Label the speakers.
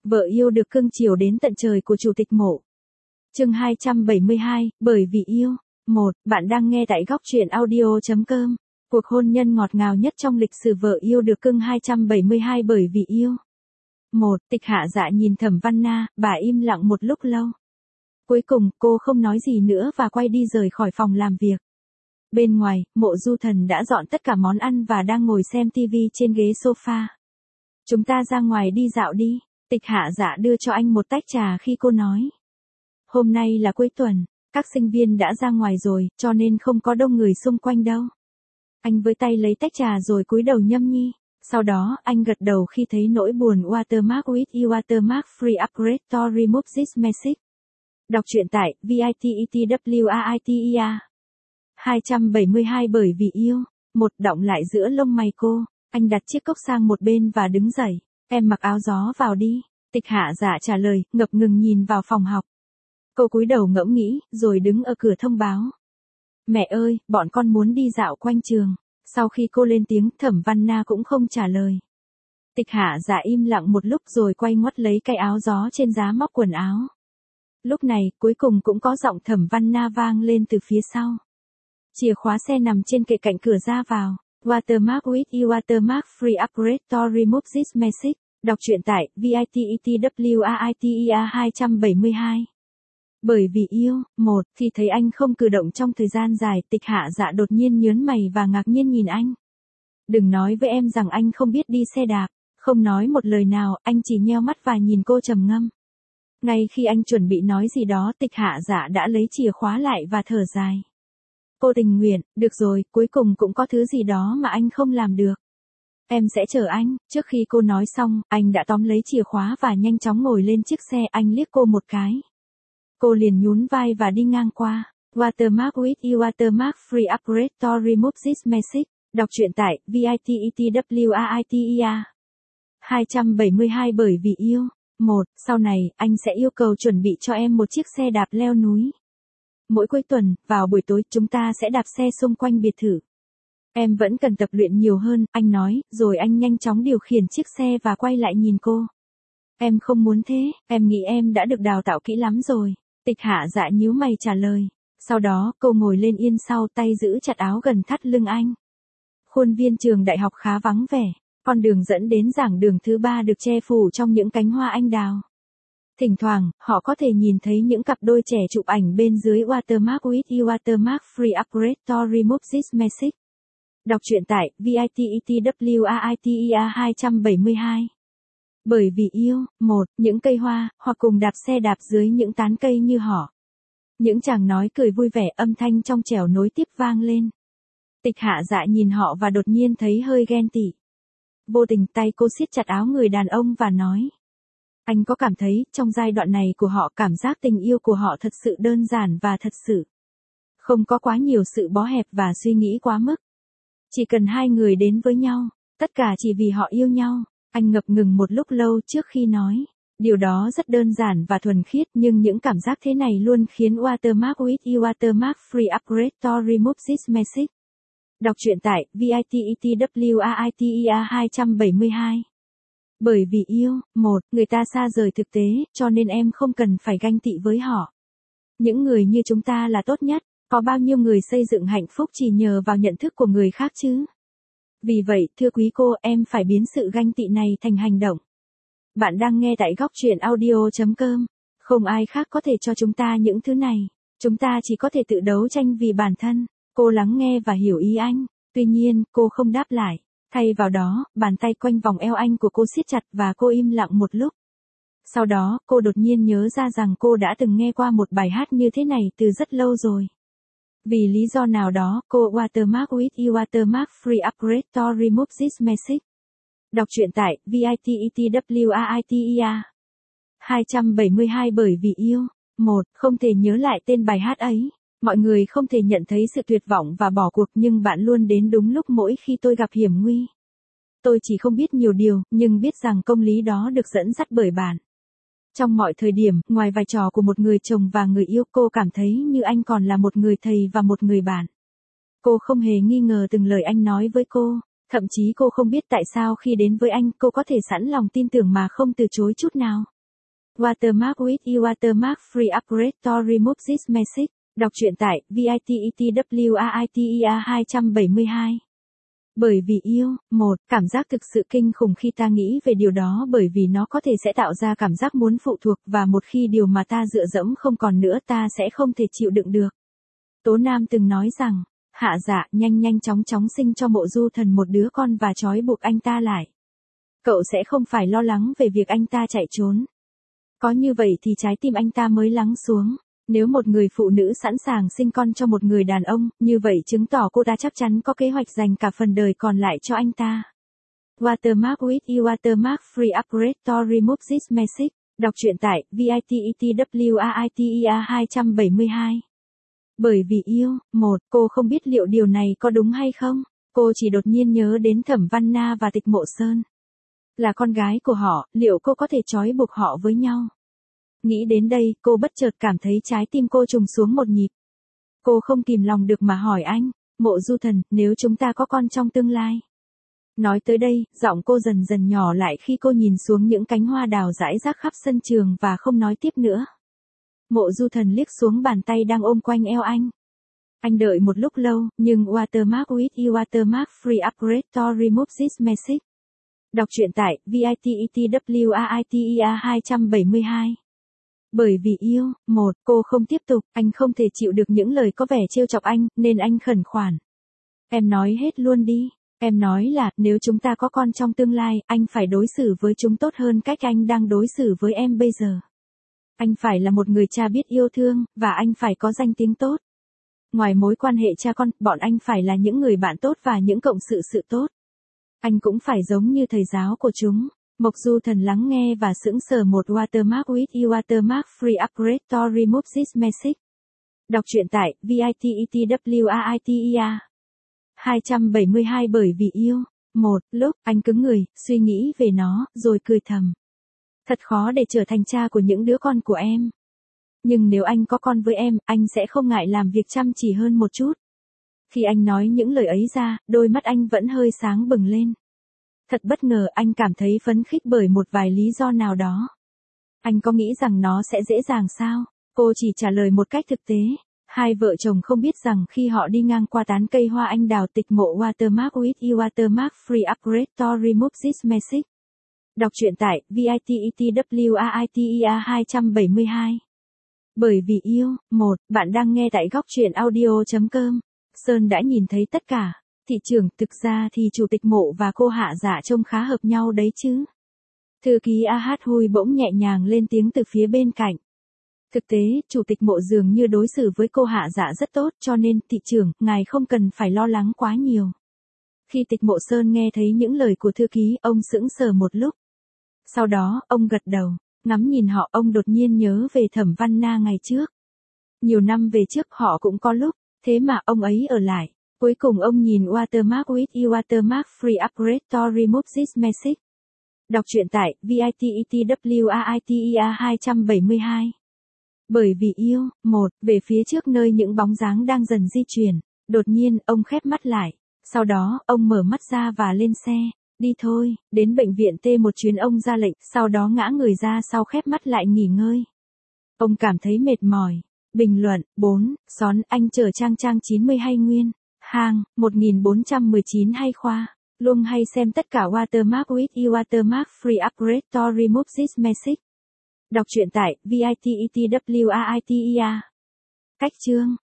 Speaker 1: Vợ yêu được cưng chiều đến tận trời của Chủ tịch Mộ. Chương 272, bởi vì yêu. 1. Bạn đang nghe tại góc truyện audio.com. Cuộc hôn nhân ngọt ngào nhất trong lịch sử vợ yêu được cưng 272 bởi vì yêu. 1. Tịch Hạ Dạ nhìn Thẩm Văn Na, bà im lặng một lúc lâu. Cuối cùng, cô không nói gì nữa và quay đi rời khỏi phòng làm việc. Bên ngoài, Mộ Du Thần đã dọn tất cả món ăn và đang ngồi xem TV trên ghế sofa. Chúng ta ra ngoài đi dạo đi. Tịch Hạ Dạ đưa cho anh một tách trà khi cô nói. Hôm nay là cuối tuần, các sinh viên đã ra ngoài rồi, cho nên không có đông người xung quanh đâu. Anh với tay lấy tách trà rồi cúi đầu nhâm nhi. Sau đó, anh gật đầu khi thấy nỗi buồn Watermark with you Watermark free upgrade to remove this message. Đọc truyện tại vitetwriter. 272 bởi vì yêu. Một động lại giữa lông mày cô. Anh đặt chiếc cốc sang một bên và đứng dậy. Em mặc áo gió vào đi. Tịch Hạ Dạ trả lời, ngập ngừng nhìn vào phòng học. Cô cúi đầu ngẫm nghĩ, rồi đứng ở cửa thông báo. Mẹ ơi, bọn con muốn đi dạo quanh trường. Sau khi cô lên tiếng, Thẩm Văn Na cũng không trả lời. Tịch Hạ Dạ im lặng một lúc rồi quay ngoắt lấy cái áo gió trên giá móc quần áo. Lúc này, cuối cùng cũng có giọng Thẩm Văn Na vang lên từ phía sau. Chìa khóa xe nằm trên kệ cạnh cửa ra vào. Watermark with you Watermark free upgrade to remove this message. Đọc truyện tại vitetwriter. 272. Bởi vì yêu. 1. Khi thấy anh không cử động trong thời gian dài, Tịch Hạ Dạ đột nhiên nhớn mày và ngạc nhiên nhìn anh. Đừng nói với em rằng anh không biết đi xe đạp. Không nói một lời nào, anh chỉ nheo mắt và nhìn cô trầm ngâm. Ngay khi anh chuẩn bị nói gì đó, Tịch Hạ Dạ đã lấy chìa khóa lại và thở dài. Cô tình nguyện, được rồi, cuối cùng cũng có thứ gì đó mà anh không làm được. Em sẽ chờ anh. Trước khi cô nói xong, anh đã tóm lấy chìa khóa và nhanh chóng ngồi lên chiếc xe. Anh liếc cô một cái. Cô liền nhún vai và đi ngang qua. Watermark with you Watermark free upgrade to remove this message. Đọc truyện tại vitetwriter. 272 bởi vì yêu. 1. Sau này, anh sẽ yêu cầu chuẩn bị cho em một chiếc xe đạp leo núi. Mỗi cuối tuần, vào buổi tối, chúng ta sẽ đạp xe xung quanh biệt thự. Em vẫn cần tập luyện nhiều hơn, anh nói, rồi anh nhanh chóng điều khiển chiếc xe và quay lại nhìn cô. Em không muốn thế, em nghĩ em đã được đào tạo kỹ lắm rồi. Tịch Hạ Dạ nhíu mày trả lời. Sau đó, cô ngồi lên yên sau, tay giữ chặt áo gần thắt lưng anh. Khuôn viên trường đại học khá vắng vẻ. Con đường dẫn đến giảng đường thứ 3 được che phủ trong những cánh hoa anh đào. Thỉnh thoảng, họ có thể nhìn thấy những cặp đôi trẻ chụp ảnh bên dưới Watermark with you Watermark free upgrade to remove this message. Đọc truyện tại vitetwriter. 272. Bởi vì yêu. 1. Những cây hoa, hoặc cùng đạp xe đạp dưới những tán cây như họ. Những chàng nói cười vui vẻ, âm thanh trong trẻo nối tiếp vang lên. Tịch Hạ Dạ nhìn họ và đột nhiên thấy hơi ghen tị. Vô tình tay cô siết chặt áo người đàn ông và nói. Anh có cảm thấy, trong giai đoạn này của họ, cảm giác tình yêu của họ thật sự đơn giản và thật sự. Không có quá nhiều sự bó hẹp và suy nghĩ quá mức. Chỉ cần hai người đến với nhau, tất cả chỉ vì họ yêu nhau. Anh ngập ngừng một lúc lâu trước khi nói. Điều đó rất đơn giản và thuần khiết, nhưng những cảm giác thế này luôn khiến Watermark with you Watermark free upgrade to remove this message. Đọc truyện tại vitetwriter. 272. Bởi vì yêu. 1. Người ta xa rời thực tế, cho nên em không cần phải ganh tị với họ. Những người như chúng ta là tốt nhất. Có bao nhiêu người xây dựng hạnh phúc chỉ nhờ vào nhận thức của người khác chứ? Vì vậy, thưa quý cô, em phải biến sự ganh tị này thành hành động. Bạn đang nghe tại góc truyện audio.com. Không ai khác có thể cho chúng ta những thứ này. Chúng ta chỉ có thể tự đấu tranh vì bản thân. Cô lắng nghe và hiểu ý anh. Tuy nhiên, cô không đáp lại. Thay vào đó, bàn tay quanh vòng eo anh của cô siết chặt và cô im lặng một lúc. Sau đó, cô đột nhiên nhớ ra rằng cô đã từng nghe qua một bài hát như thế này từ rất lâu rồi. Vì lý do nào đó, cô Watermark with you Watermark free upgrade to remove this message. Đọc truyện tại vitetwriter. 272 bởi vì yêu. 1. Không thể nhớ lại tên bài hát ấy. Mọi người không thể nhận thấy sự tuyệt vọng và bỏ cuộc, nhưng bạn luôn đến đúng lúc mỗi khi tôi gặp hiểm nguy. Tôi chỉ không biết nhiều điều, nhưng biết rằng công lý đó được dẫn dắt bởi bạn. Trong mọi thời điểm, ngoài vai trò của một người chồng và người yêu, cô cảm thấy như anh còn là một người thầy và một người bạn. Cô không hề nghi ngờ từng lời anh nói với cô. Thậm chí cô không biết tại sao khi đến với anh, cô có thể sẵn lòng tin tưởng mà không từ chối chút nào. Watermark with e-watermark free upgrade to remove this message. Đọc truyện tại VITETWAITEA 272. Bởi vì yêu, cảm giác thực sự kinh khủng khi ta nghĩ về điều đó bởi vì nó có thể sẽ tạo ra cảm giác muốn phụ thuộc và một khi điều mà ta dựa dẫm không còn nữa ta sẽ không thể chịu đựng được. Tố Nam từng nói rằng, Hạ Dạ nhanh chóng sinh cho Mộ Du Thần một đứa con và trói buộc anh ta lại. Cậu sẽ không phải lo lắng về việc anh ta chạy trốn. Có như vậy thì trái tim anh ta mới lắng xuống. Nếu một người phụ nữ sẵn sàng sinh con cho một người đàn ông, như vậy chứng tỏ cô ta chắc chắn có kế hoạch dành cả phần đời còn lại cho anh ta. Watermark with e-watermark free upgrade to remove this message. Đọc truyện tại VITETWAITEA 272. Bởi vì yêu, cô không biết liệu điều này có đúng hay không. Cô chỉ đột nhiên nhớ đến Thẩm Văn Na và Tịch Mộ Sơn. Là con gái của họ, liệu cô có thể trói buộc họ với nhau? Nghĩ đến đây, cô bất chợt cảm thấy trái tim cô trùng xuống một nhịp. Cô không kìm lòng được mà hỏi anh, Mộ Du Thần, nếu chúng ta có con trong tương lai. Nói tới đây, giọng cô dần dần nhỏ lại khi cô nhìn xuống những cánh hoa đào rải rác khắp sân trường và không nói tiếp nữa. Mộ Du Thần liếc xuống bàn tay đang ôm quanh eo anh. Anh đợi một lúc lâu, nhưng Watermark with e-watermark free upgrade to remove this message. Đọc truyện tại VITETWAITEA 272. Bởi vì yêu, cô không tiếp tục, anh không thể chịu được những lời có vẻ trêu chọc anh, nên anh khẩn khoản. Em nói hết luôn đi. Em nói là, nếu chúng ta có con trong tương lai, anh phải đối xử với chúng tốt hơn cách anh đang đối xử với em bây giờ. Anh phải là một người cha biết yêu thương, và anh phải có danh tiếng tốt. Ngoài mối quan hệ cha con, bọn anh phải là những người bạn tốt và những cộng sự tốt. Anh cũng phải giống như thầy giáo của chúng. Mộc Du Thần lắng nghe và sững sờ. Một Watermark with e-watermark free upgrade to remove this message. Đọc truyện tại VITETWAITEA 272. Bởi vì yêu, lúc anh cứng người, suy nghĩ về nó, rồi cười thầm. Thật khó để trở thành cha của những đứa con của em. Nhưng nếu anh có con với em, anh sẽ không ngại làm việc chăm chỉ hơn một chút. Khi anh nói những lời ấy ra, đôi mắt anh vẫn hơi sáng bừng lên. Thật bất ngờ, anh cảm thấy phấn khích bởi một vài lý do nào đó. Anh có nghĩ rằng nó sẽ dễ dàng sao? Cô chỉ trả lời một cách thực tế. Hai vợ chồng không biết rằng khi họ đi ngang qua tán cây hoa anh đào tịch mộ Watermark with e-watermark free upgrade to remove this message. Đọc truyện tại VITETWAITEA 272. Bởi vì yêu, bạn đang nghe tại góc truyện audio.com. Sơn đã nhìn thấy tất cả. Thị trưởng, thực ra thì chủ tịch Mộ và cô Hạ Dạ trông khá hợp nhau đấy chứ. Thư ký AH Hui bỗng nhẹ nhàng lên tiếng từ phía bên cạnh. Thực tế, chủ tịch Mộ dường như đối xử với cô Hạ Dạ rất tốt, cho nên, thị trưởng, ngài không cần phải lo lắng quá nhiều. Khi Tịch Mộ Sơn nghe thấy những lời của thư ký, ông sững sờ một lúc. Sau đó, ông gật đầu, ngắm nhìn họ, ông đột nhiên nhớ về Thẩm Văn Na ngày trước. Nhiều năm về trước họ cũng có lúc, thế mà ông ấy ở lại. Cuối cùng ông nhìn Watermark with e-watermark free upgrade to remove this message. Đọc truyện tại VITETWAITEA 272. Bởi vì yêu, về phía trước nơi những bóng dáng đang dần di chuyển. Đột nhiên, ông khép mắt lại. Sau đó, ông mở mắt ra và lên xe. Đi thôi, đến bệnh viện T1 chuyến ông ra lệnh, sau đó ngã người ra sau khép mắt lại nghỉ ngơi. Ông cảm thấy mệt mỏi. Bình luận, 4, xón, anh chờ trang 90 hay nguyên. Hàng, 1419 hay khoa. Luôn hay xem tất cả Watermark with e-watermark free upgrade to remove this message. Đọc truyện tại VITETWAITEA. Cách chương.